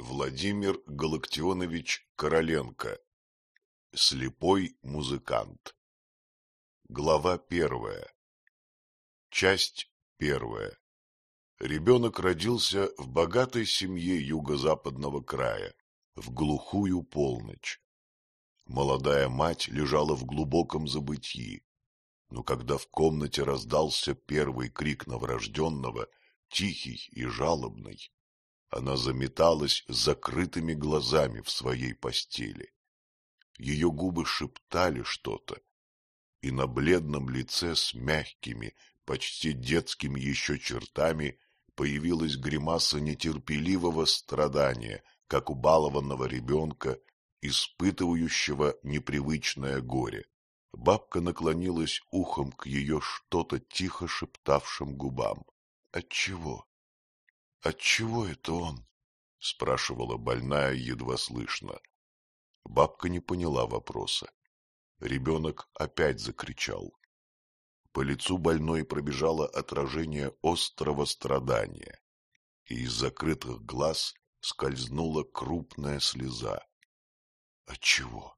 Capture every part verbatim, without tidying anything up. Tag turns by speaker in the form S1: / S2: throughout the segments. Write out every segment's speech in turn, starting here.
S1: Владимир Галактионович Короленко. Слепой музыкант. Глава первая. Часть первая. Ребенок родился в богатой семье юго-западного края, в глухую полночь. Молодая мать лежала в глубоком забытьи, но когда в комнате раздался первый крик новорожденного, тихий и жалобный, она заметалась с закрытыми глазами в своей постели. Ее губы шептали что-то, и на бледном лице с мягкими, почти детскими еще чертами появилась гримаса нетерпеливого страдания, как у балованного ребенка, испытывающего непривычное горе. Бабка наклонилась ухом к ее что-то тихо шептавшим губам. — Отчего? Отчего это он? — спрашивала больная едва слышно. Бабка не поняла вопроса. Ребенок опять закричал. По лицу больной пробежало отражение острого страдания, и из закрытых глаз скользнула крупная слеза. — Отчего?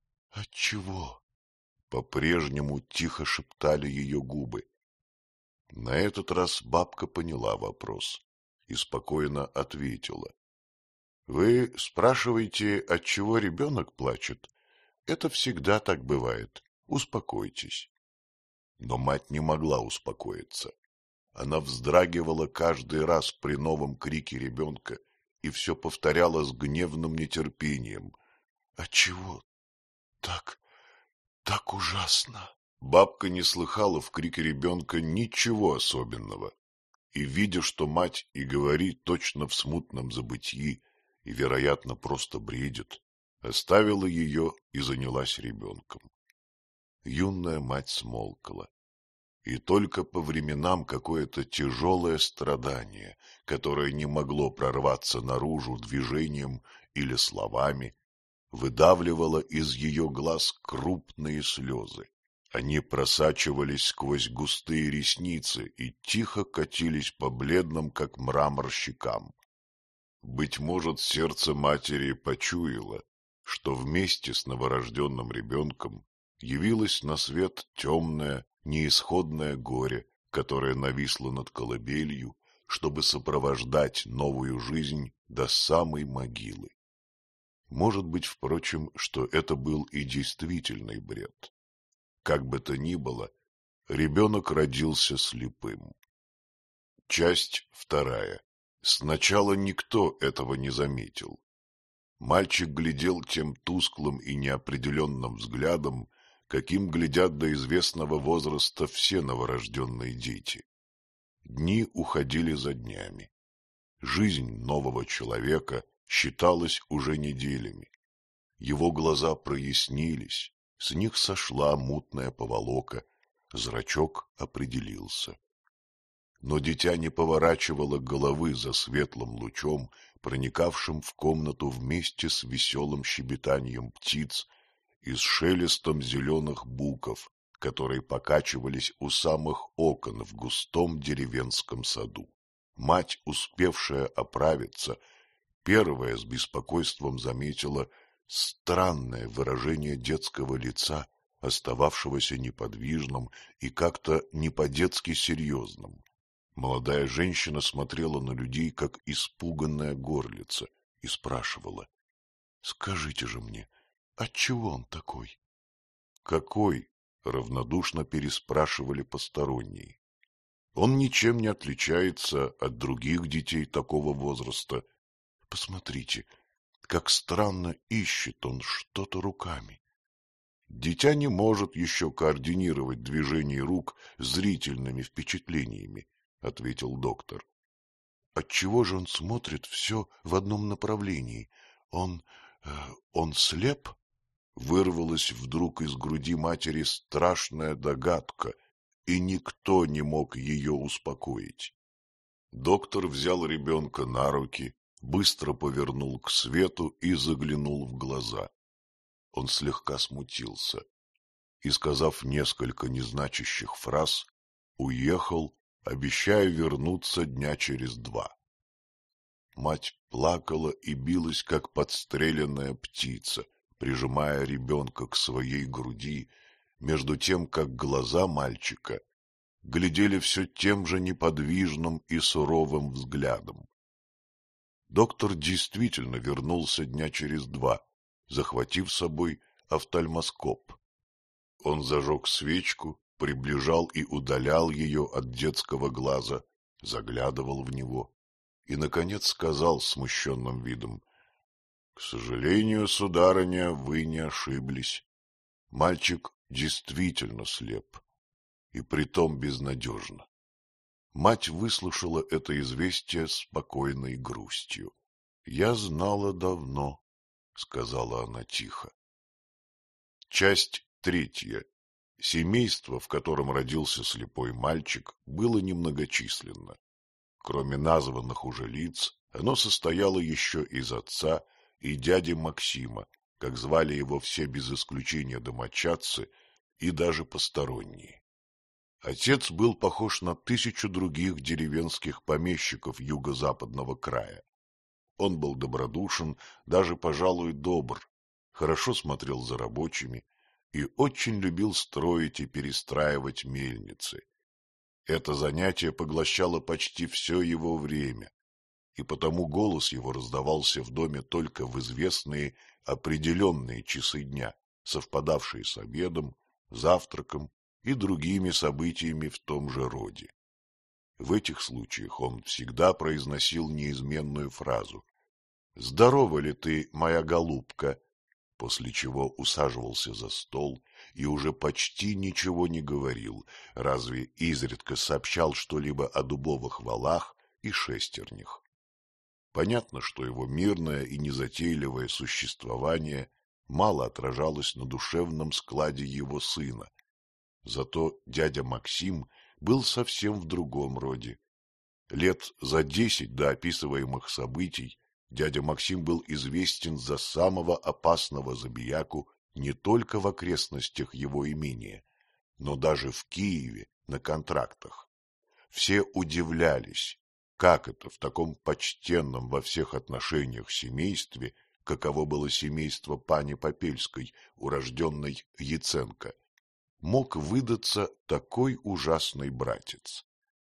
S1: Отчего? — по-прежнему тихо шептали ее губы. На этот раз бабка поняла вопрос и спокойно ответила. — Вы спрашиваете, отчего ребенок плачет? Это всегда так бывает. Успокойтесь. Но мать не могла успокоиться. Она вздрагивала каждый раз при новом крике ребенка и все повторяла с гневным нетерпением. — Отчего так, так ужасно? Бабка не слыхала в крике ребенка ничего особенного, и, видя, что мать и говорит точно в смутном забытьи и, вероятно, просто бредит, оставила ее и занялась ребенком. Юная мать смолкла, и только по временам какое-то тяжелое страдание, которое не могло прорваться наружу движением или словами, выдавливало из ее глаз крупные слезы. Они просачивались сквозь густые ресницы и тихо катились по бледным, как мрамор, щекам. Быть может, сердце матери почуяло, что вместе с новорожденным ребенком явилось на свет темное, неисходное горе, которое нависло над колыбелью, чтобы сопровождать новую жизнь до самой могилы. Может быть, впрочем, что это был и действительный бред. Как бы то ни было, ребенок родился слепым. Часть вторая. Сначала никто этого не заметил. Мальчик глядел тем тусклым и неопределенным взглядом, каким глядят до известного возраста все новорожденные дети. Дни уходили за днями. Жизнь нового человека считалась уже неделями. Его глаза прояснились, с них сошла мутная поволока, зрачок определился. Но дитя не поворачивало головы за светлым лучом, проникавшим в комнату вместе с веселым щебетанием птиц и с шелестом зеленых буков, которые покачивались у самых окон в густом деревенском саду. Мать, успевшая оправиться, первая с беспокойством заметила странное выражение детского лица, остававшегося неподвижным и как-то не по-детски серьезным. Молодая женщина смотрела на людей, как испуганная горлица, и спрашивала: — Скажите же мне, отчего он такой? — Какой? — равнодушно переспрашивали посторонние. — Он ничем не отличается от других детей такого возраста. Посмотрите, как странно ищет он что-то руками. Дитя не может еще координировать движение рук зрительными впечатлениями, — ответил доктор. — Отчего же он смотрит все в одном направлении? Он... Э, он слеп? Вырвалась вдруг из груди матери страшная догадка, и никто не мог ее успокоить. Доктор взял ребенка на руки, быстро повернул к свету и заглянул в глаза. Он слегка смутился и, сказав несколько незначащих фраз, уехал, обещая вернуться дня через два. мать плакала и билась, как подстреленная птица, прижимая ребенка к своей груди, между тем, как глаза мальчика глядели все тем же неподвижным и суровым взглядом. Доктор действительно вернулся дня через два, захватив с собой офтальмоскоп. Он зажег свечку, приближал и удалял ее от детского глаза, заглядывал в него и, наконец, сказал с смущенным видом: — К сожалению, сударыня, вы не ошиблись. Мальчик действительно слеп, и притом безнадежно. Мать выслушала это известие с спокойной грустью. — Я знала давно, — сказала она тихо. Часть третья. Семейство, в котором родился слепой мальчик, было немногочисленно. Кроме названных уже лиц, оно состояло еще из отца и дяди Максима, как звали его все без исключения домочадцы и даже посторонние. Отец был похож на тысячу других деревенских помещиков юго-западного края. Он был добродушен, даже, пожалуй, добр, хорошо смотрел за рабочими и очень любил строить и перестраивать мельницы. Это занятие поглощало почти все его время, и потому голос его раздавался в доме только в известные определенные часы дня, совпадавшие с обедом, завтраком и другими событиями в том же роде. В этих случаях он всегда произносил неизменную фразу: «Здорова ли ты, моя голубка?», после чего усаживался за стол и уже почти ничего не говорил, разве изредка сообщал что-либо о дубовых валах и шестернях. Понятно, что его мирное и незатейливое существование мало отражалось на душевном складе его сына. Зато дядя Максим был совсем в другом роде. Лет за десять до описываемых событий дядя Максим был известен за самого опасного забияку не только в окрестностях его имения, но даже в Киеве на контрактах. Все удивлялись, как это в таком почтенном во всех отношениях семействе, каково было семейство пани Попельской, урожденной Яценко, мог выдаться такой ужасный братец.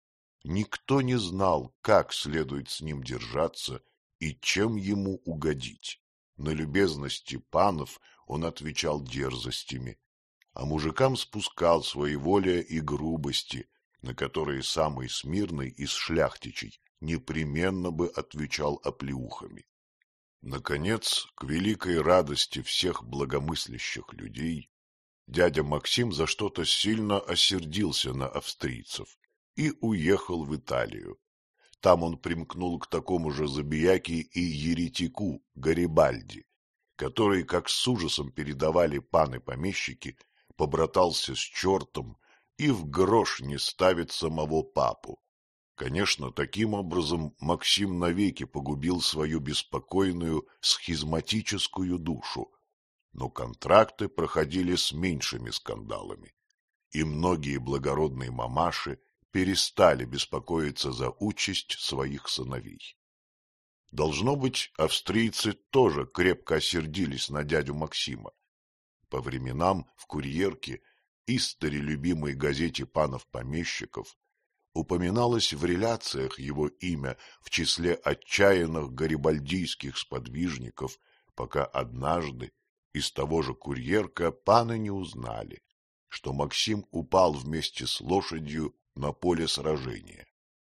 S1: Никто не знал, как следует с ним держаться и чем ему угодить. На любезности панов он отвечал дерзостями, а мужикам спускал своеволие и грубости, на которые самый смирный из шляхтичей непременно бы отвечал оплеухами. Наконец, к великой радости всех благомыслящих людей, дядя Максим за что-то сильно осердился на австрийцев и уехал в Италию. Там он примкнул к такому же забияке и еретику Гарибальди, который, как с ужасом передавали паны-помещики, побратался с чертом и в грош не ставит самого папу. Конечно, таким образом Максим навеки погубил свою беспокойную схизматическую душу, но контракты проходили с меньшими скандалами, и многие благородные мамаши перестали беспокоиться за участь своих сыновей. Должно быть, австрийцы тоже крепко осердились на дядю Максима. По временам в «Курьерке», истори любимой газете панов-помещиков, упоминалось в реляциях его имя в числе отчаянных гарибальдийских сподвижников, пока однажды из того же «Курьерка» паны не узнали, что Максим упал вместе с лошадью на поле сражения.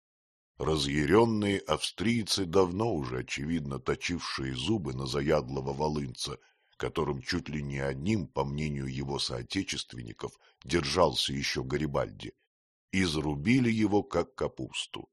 S1: Разъяренные австрийцы, давно уже очевидно точившие зубы на заядлого волынца, которым чуть ли не одним, по мнению его соотечественников, держался еще Гарибальди, изрубили его как капусту.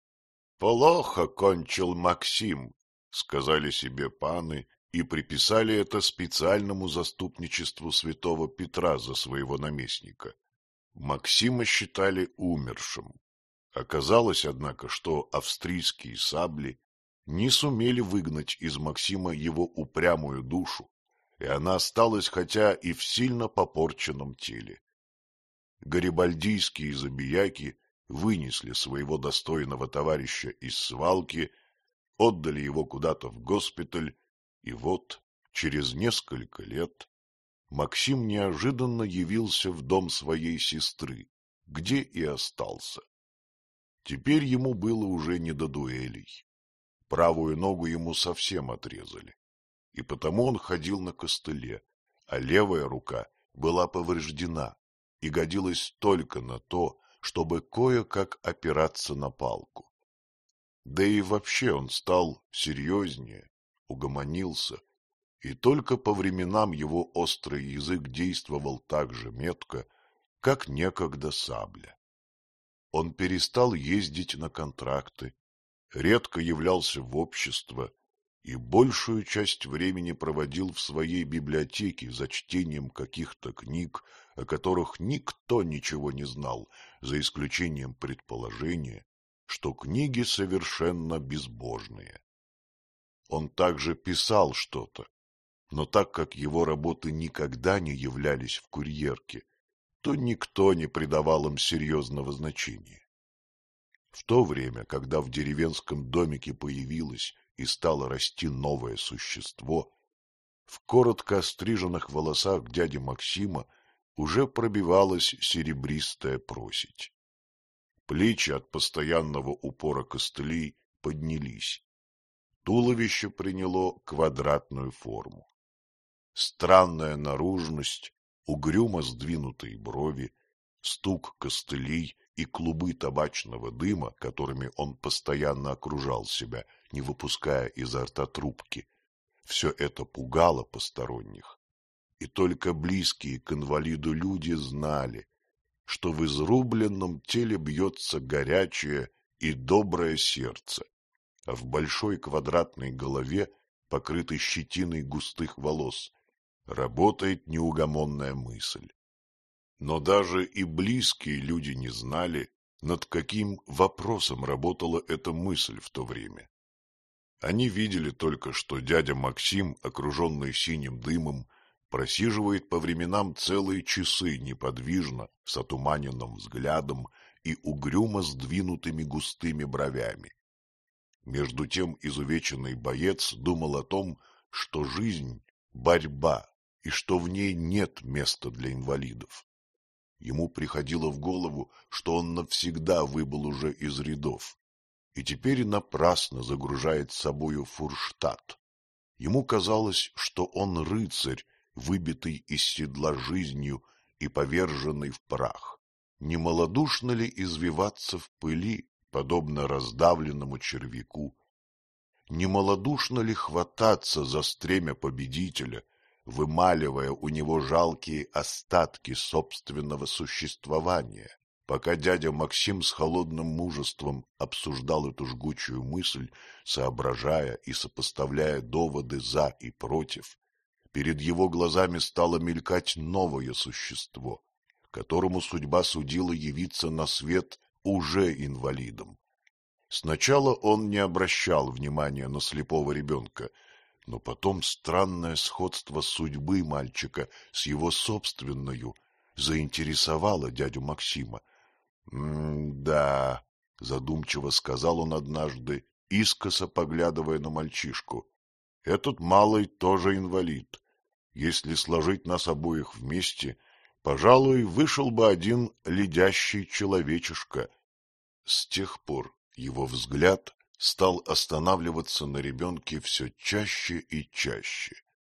S1: «Плохо кончил Максим», — сказали себе паны и приписали это специальному заступничеству святого Петра за своего наместника. Максима считали умершим. Оказалось, однако, что австрийские сабли не сумели выгнать из Максима его упрямую душу, и она осталась хотя и в сильно попорченном теле. Гарибальдийские забияки вынесли своего достойного товарища из свалки отдали его куда-то в госпиталь, и вот, через несколько лет, Максим неожиданно явился в дом своей сестры, где и остался. Теперь ему было уже не до дуэлей. Правую ногу ему совсем отрезали, и потому он ходил на костыле, а левая рука была повреждена и годилась только на то, чтобы кое-как опираться на палку. Да и вообще он стал серьезнее, угомонился, и только по временам его острый язык действовал так же метко, как некогда сабля. Он перестал ездить на контракты, редко являлся в общество и большую часть времени проводил в своей библиотеке за чтением каких-то книг, о которых никто ничего не знал, за исключением предположения, что книги совершенно безбожные. Он также писал что-то, но так как его работы никогда не являлись в курьерке, то никто не придавал им серьезного значения. В то время, когда в деревенском домике появилось и стало расти новое существо, в коротко остриженных волосах дяди Максима уже пробивалась серебристая просить. Плечи от постоянного упора костылей поднялись. Туловище приняло квадратную форму. Странная наружность, угрюмо сдвинутые брови, стук костылей и клубы табачного дыма, которыми он постоянно окружал себя, не выпуская изо рта трубки, все это пугало посторонних, и только близкие к инвалиду люди знали, что в изрубленном теле бьется горячее и доброе сердце, а в большой квадратной голове, покрытой щетиной густых волос, работает неугомонная мысль. Но даже и близкие люди не знали, над каким вопросом работала эта мысль в то время. Они видели только, что дядя Максим, окруженный синим дымом, просиживает по временам целые часы неподвижно, с отуманенным взглядом и угрюмо сдвинутыми густыми бровями. Между тем изувеченный боец думал о том, что жизнь — борьба, и что в ней нет места для инвалидов. Ему приходило в голову, что он навсегда выбыл уже из рядов, и теперь напрасно загружает с собою фурштат. Ему казалось, что он рыцарь, выбитый из седла жизнью и поверженный в прах. Не малодушно ли извиваться в пыли, подобно раздавленному червяку? Не малодушно ли хвататься за стремя победителя, вымаливая у него жалкие остатки собственного существования, пока дядя Максим с холодным мужеством обсуждал эту жгучую мысль, соображая и сопоставляя доводы за и против, перед его глазами стало мелькать новое существо, которому судьба судила явиться на свет уже инвалидом. Сначала он не обращал внимания на слепого ребенка, но потом странное сходство судьбы мальчика с его собственною заинтересовало дядю Максима. «М-да», — задумчиво сказал он однажды, искоса поглядывая на мальчишку, — «этот малый тоже инвалид. Если сложить нас обоих вместе, пожалуй, вышел бы один ледящий человечишка». С тех пор его взгляд стал останавливаться на ребенке все чаще и чаще.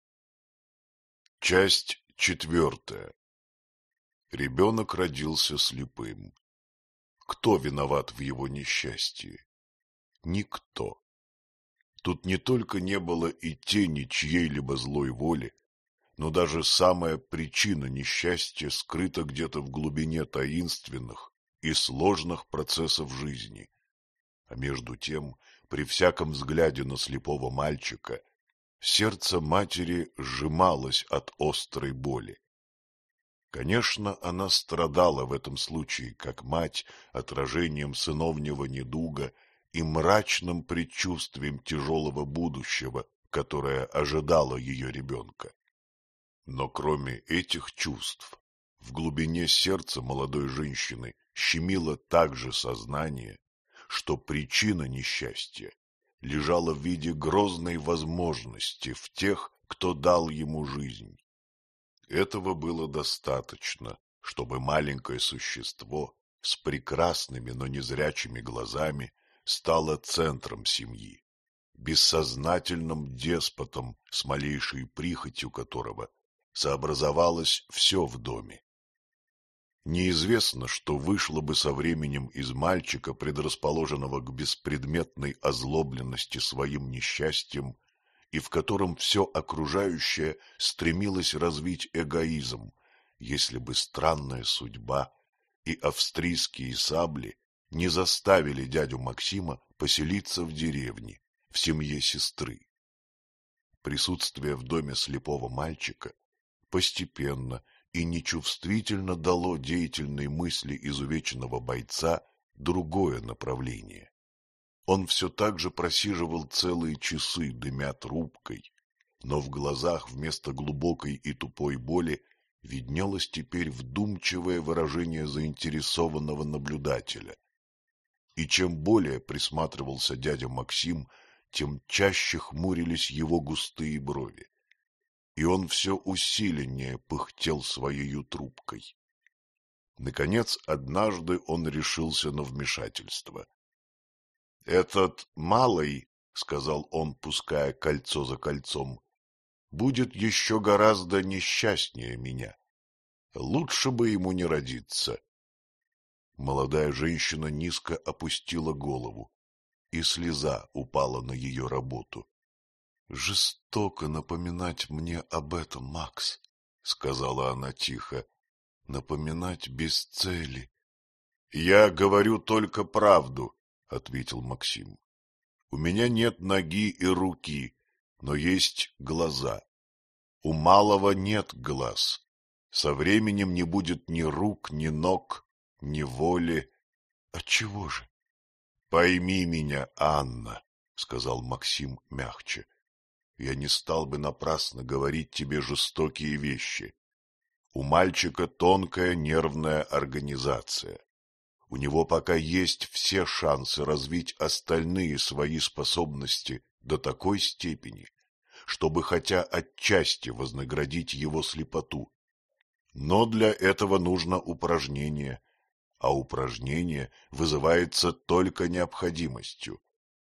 S1: Часть четвертая. Ребенок родился слепым. Кто виноват в его несчастье? Никто. Тут не только не было и тени чьей-либо злой воли, но даже самая причина несчастья скрыта где-то в глубине таинственных и сложных процессов жизни. А между тем, при всяком взгляде на слепого мальчика, сердце матери сжималось от острой боли. Конечно, она страдала в этом случае, как мать, отражением сыновнего недуга и мрачным предчувствием тяжелого будущего, которое ожидало ее ребенка. Но кроме этих чувств, в глубине сердца молодой женщины щемило также сознание, что причина несчастья лежала в виде грозной возможности в тех, кто дал ему жизнь. Этого было достаточно, чтобы маленькое существо с прекрасными, но незрячими глазами стало центром семьи, бессознательным деспотом, с малейшей прихотью которого сообразовалось все в доме. Неизвестно, что вышло бы со временем из мальчика, предрасположенного к беспредметной озлобленности своим несчастьем, и в котором все окружающее стремилось развить эгоизм, если бы странная судьба и австрийские сабли не заставили дядю Максима поселиться в деревне, в семье сестры. Присутствие в доме слепого мальчика постепенно и нечувствительно дало деятельной мысли изувеченного бойца другое направление. Он все так же просиживал целые часы, дымя трубкой, но в глазах вместо глубокой и тупой боли виднелось теперь вдумчивое выражение заинтересованного наблюдателя. И чем более присматривался дядя Максим, тем чаще хмурились его густые брови, и он все усиленнее пыхтел своею трубкой. Наконец, однажды он решился на вмешательство. — Этот малый, — сказал он, пуская кольцо за кольцом, — будет еще гораздо несчастнее меня. Лучше бы ему не родиться. Молодая женщина низко опустила голову, и слеза упала на ее работу. — Жестоко напоминать мне об этом, Макс, — сказала она тихо, — напоминать без цели. — Я говорю только правду, — ответил Максим. — У меня нет ноги и руки, но есть глаза. У малого нет глаз. Со временем не будет ни рук, ни ног, ни воли. — Отчего же? — Пойми меня, Анна, — сказал Максим мягче. — Я не стал бы напрасно говорить тебе жестокие вещи. У мальчика тонкая нервная организация. У него пока есть все шансы развить остальные свои способности до такой степени, чтобы хотя отчасти вознаградить его слепоту. Но для этого нужно упражнение, а упражнение вызывается только необходимостью.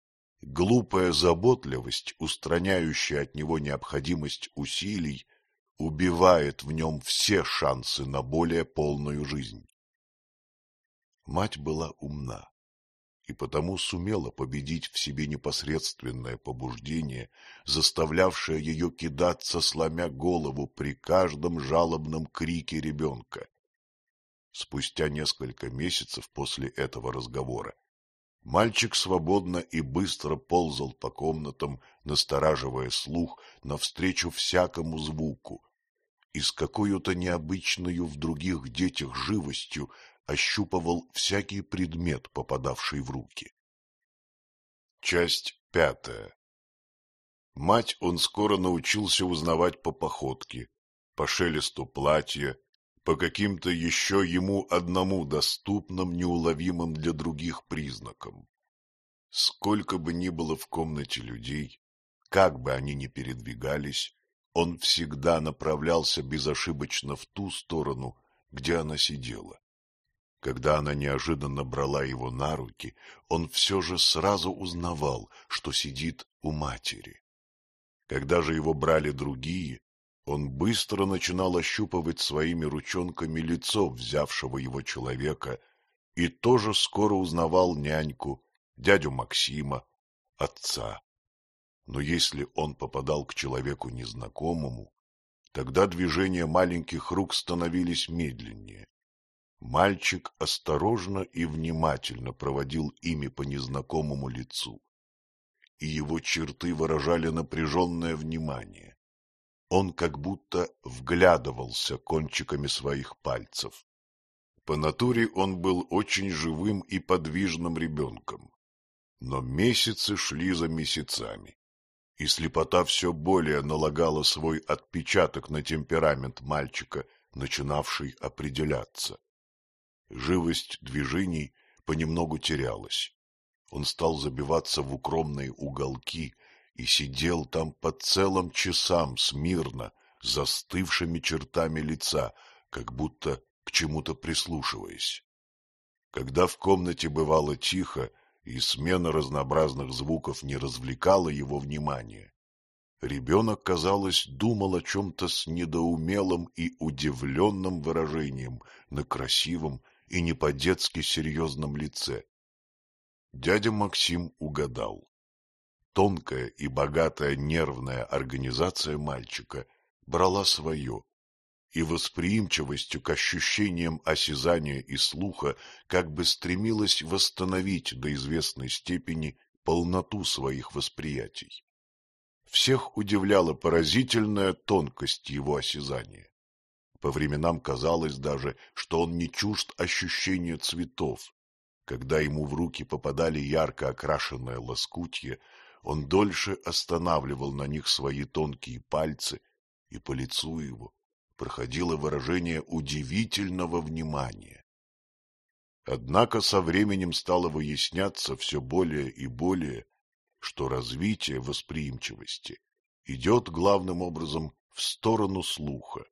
S1: Глупая заботливость, устраняющая от него необходимость усилий, убивает в нем все шансы на более полную жизнь. Мать была умна и потому сумела победить в себе непосредственное побуждение, заставлявшее ее кидаться, сломя голову при каждом жалобном крике ребенка. Спустя несколько месяцев после этого разговора мальчик свободно и быстро ползал по комнатам, настораживая слух навстречу всякому звуку, и с какой-то необычною в других детях живостью ощупывал всякий предмет, попадавший в руки. Часть пятая. Мать он скоро научился узнавать по походке, по шелесту платья, по каким-то еще ему одному доступным, неуловимым для других признакам. Сколько бы ни было в комнате людей, как бы они ни передвигались, он всегда направлялся безошибочно в ту сторону, где она сидела. Когда она неожиданно брала его на руки, он все же сразу узнавал, что сидит у матери. Когда же его брали другие, он быстро начинал ощупывать своими ручонками лицо взявшего его человека и тоже скоро узнавал няньку, дядю Максима, отца. Но если он попадал к человеку незнакомому, тогда движения маленьких рук становились медленнее. Мальчик осторожно и внимательно проводил ими по незнакомому лицу, и его черты выражали напряженное внимание. Он как будто вглядывался кончиками своих пальцев. По натуре он был очень живым и подвижным ребенком. Но месяцы шли за месяцами, и слепота все более налагала свой отпечаток на темперамент мальчика, начинавший определяться. Живость движений понемногу терялась. Он стал забиваться в укромные уголки и сидел там по целым часам смирно, с застывшими чертами лица, как будто к чему-то прислушиваясь. Когда в комнате бывало тихо и смена разнообразных звуков не развлекала его внимания, ребенок, казалось, думал о чем-то с недоумелым и удивленным выражением на красивом и не по-детски серьезном лице. Дядя Максим угадал. Тонкая и богатая нервная организация мальчика брала свое, и восприимчивостью к ощущениям осязания и слуха как бы стремилась восстановить до известной степени полноту своих восприятий. Всех удивляла поразительная тонкость его осязания. По временам казалось даже, что он не чужд ощущения цветов. Когда ему в руки попадали ярко окрашенные лоскутья, он дольше останавливал на них свои тонкие пальцы, и по лицу его проходило выражение удивительного внимания. Однако со временем стало выясняться все более и более, что развитие восприимчивости идет главным образом в сторону слуха.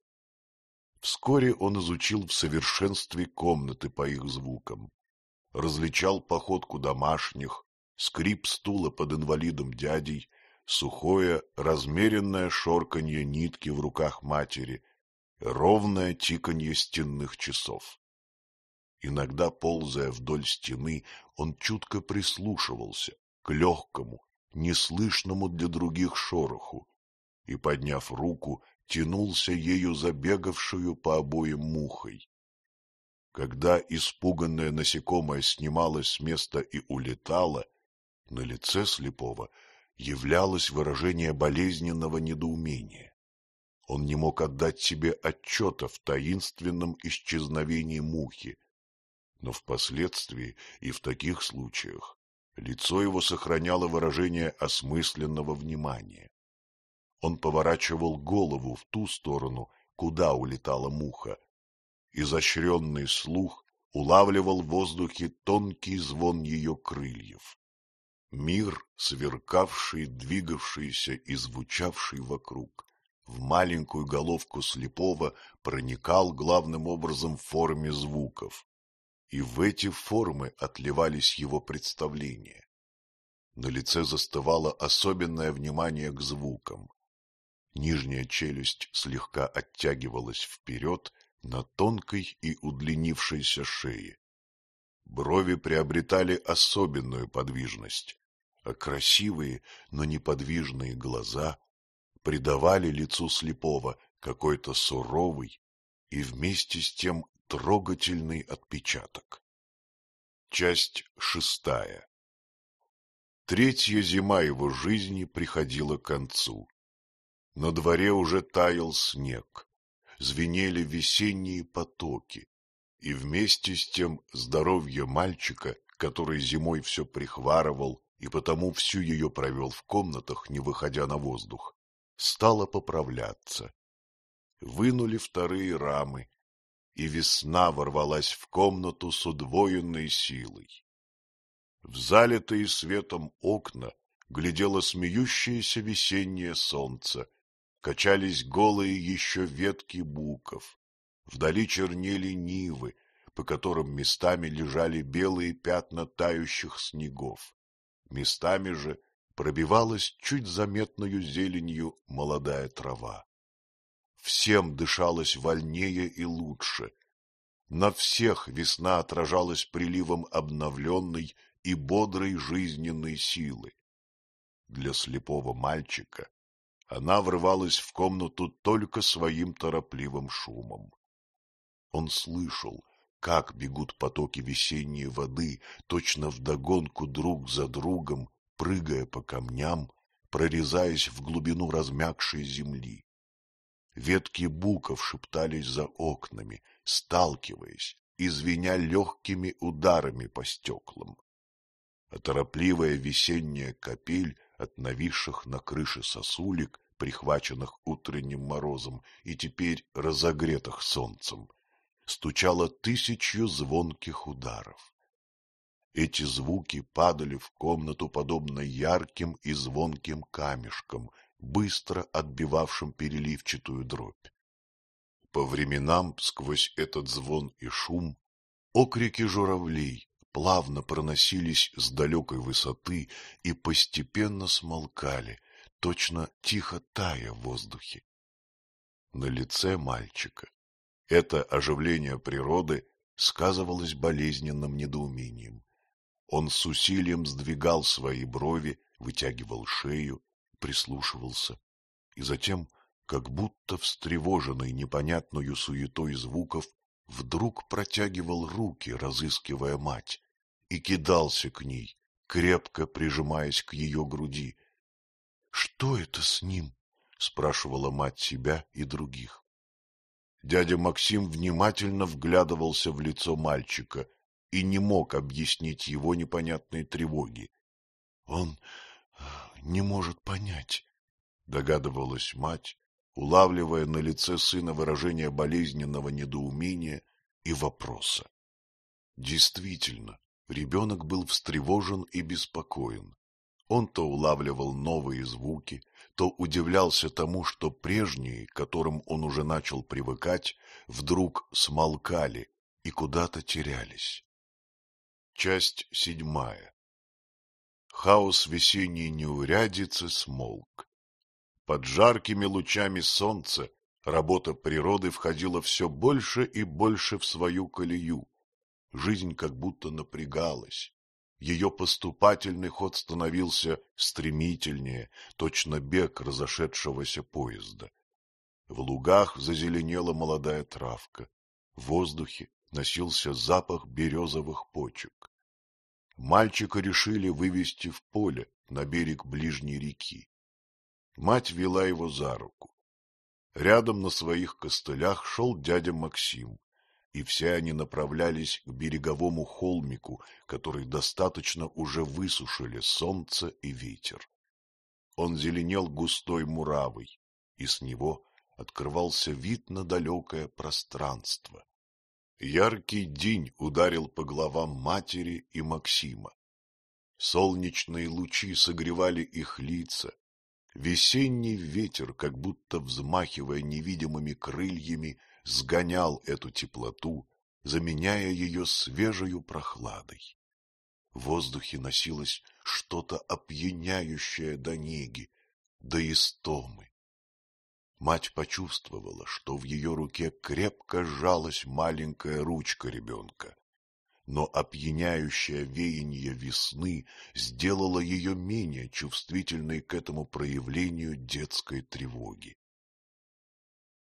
S1: Вскоре он изучил в совершенстве комнаты по их звукам, различал походку домашних, скрип стула под инвалидом дядей, сухое, размеренное шорканье нитки в руках матери, ровное тиканье стенных часов. Иногда, ползая вдоль стены, он чутко прислушивался к легкому, неслышному для других шороху и, подняв руку, тянулся ею забегавшую по обоим мухой. Когда испуганное насекомое снималось с места и улетало, на лице слепого являлось выражение болезненного недоумения. Он не мог отдать себе отчета в таинственном исчезновении мухи, но впоследствии и в таких случаях лицо его сохраняло выражение осмысленного внимания. Он поворачивал голову в ту сторону, куда улетала муха. Изощренный слух улавливал в воздухе тонкий звон ее крыльев. Мир, сверкавший, двигавшийся и звучавший вокруг, в маленькую головку слепого проникал главным образом в форме звуков, и в эти формы отливались его представления. На лице застывало особенное внимание к звукам. Нижняя челюсть слегка оттягивалась вперед на тонкой и удлинившейся шее. Брови приобретали особенную подвижность, а красивые, но неподвижные глаза придавали лицу слепого какой-то суровый и вместе с тем трогательный отпечаток. Часть шестая. Третья зима его жизни приходила к концу. На дворе уже таял снег, звенели весенние потоки, и вместе с тем здоровье мальчика, который зимой все прихварывал и потому всю ее провел в комнатах, не выходя на воздух, стало поправляться. Вынули вторые рамы, и весна ворвалась в комнату с удвоенной силой. В залитые светом окна глядело смеющееся весеннее солнце, качались голые еще ветки буков, вдали чернели нивы, по которым местами лежали белые пятна тающих снегов, местами же пробивалась чуть заметною зеленью молодая трава. Всем дышалось вольнее и лучше. На всех весна отражалась приливом обновленной и бодрой жизненной силы. Для слепого мальчика она врывалась в комнату только своим торопливым шумом. Он слышал, как бегут потоки весенней воды, точно вдогонку друг за другом, прыгая по камням, прорезаясь в глубину размягшей земли. Ветки буков шептались за окнами, сталкиваясь и звеня легкими ударами по стеклам. А торопливая весенняя капель от нависших на крыше сосулек, прихваченных утренним морозом и теперь разогретых солнцем, стучала тысячью звонких ударов. Эти звуки падали в комнату подобно ярким и звонким камешкам, быстро отбивавшим переливчатую дробь. По временам сквозь этот звон и шум окрики журавлей плавно проносились с далекой высоты и постепенно смолкали, точно тихо тая в воздухе. На лице мальчика это оживление природы сказывалось болезненным недоумением. Он с усилием сдвигал свои брови, вытягивал шею, прислушивался, и затем, как будто встревоженный непонятною суетой звуков, вдруг протягивал руки, разыскивая мать, и кидался к ней, крепко прижимаясь к ее груди. — Что это с ним? — спрашивала мать себя и других. Дядя Максим внимательно вглядывался в лицо мальчика и не мог объяснить его непонятной тревоги. — Он не может понять, — догадывалась мать, улавливая на лице сына выражение болезненного недоумения и вопроса. Действительно, ребенок был встревожен и беспокоен. Он то улавливал новые звуки, то удивлялся тому, что прежние, к которым он уже начал привыкать, вдруг смолкали и куда-то терялись. Часть седьмая. Хаос весенней неурядицы смолк. Под жаркими лучами солнца работа природы входила все больше и больше в свою колею. Жизнь как будто напрягалась. Ее поступательный ход становился стремительнее, точно бег разошедшегося поезда. В лугах зазеленела молодая травка, в воздухе носился запах березовых почек. Мальчика решили вывести в поле на берег ближней реки. Мать вела его за руку. Рядом на своих костылях шел дядя Максим, и все они направлялись к береговому холмику, который достаточно уже высушили солнце и ветер. Он зеленел густой муравой, и с него открывался вид на далекое пространство. Яркий день ударил по головам матери и Максима. Солнечные лучи согревали их лица. Весенний ветер, как будто взмахивая невидимыми крыльями, сгонял эту теплоту, заменяя ее свежею прохладой. В воздухе носилось что-то опьяняющее до неги, до истомы. Мать почувствовала, что в ее руке крепко сжалась маленькая ручка ребенка, но опьяняющее веяние весны сделало ее менее чувствительной к этому проявлению детской тревоги.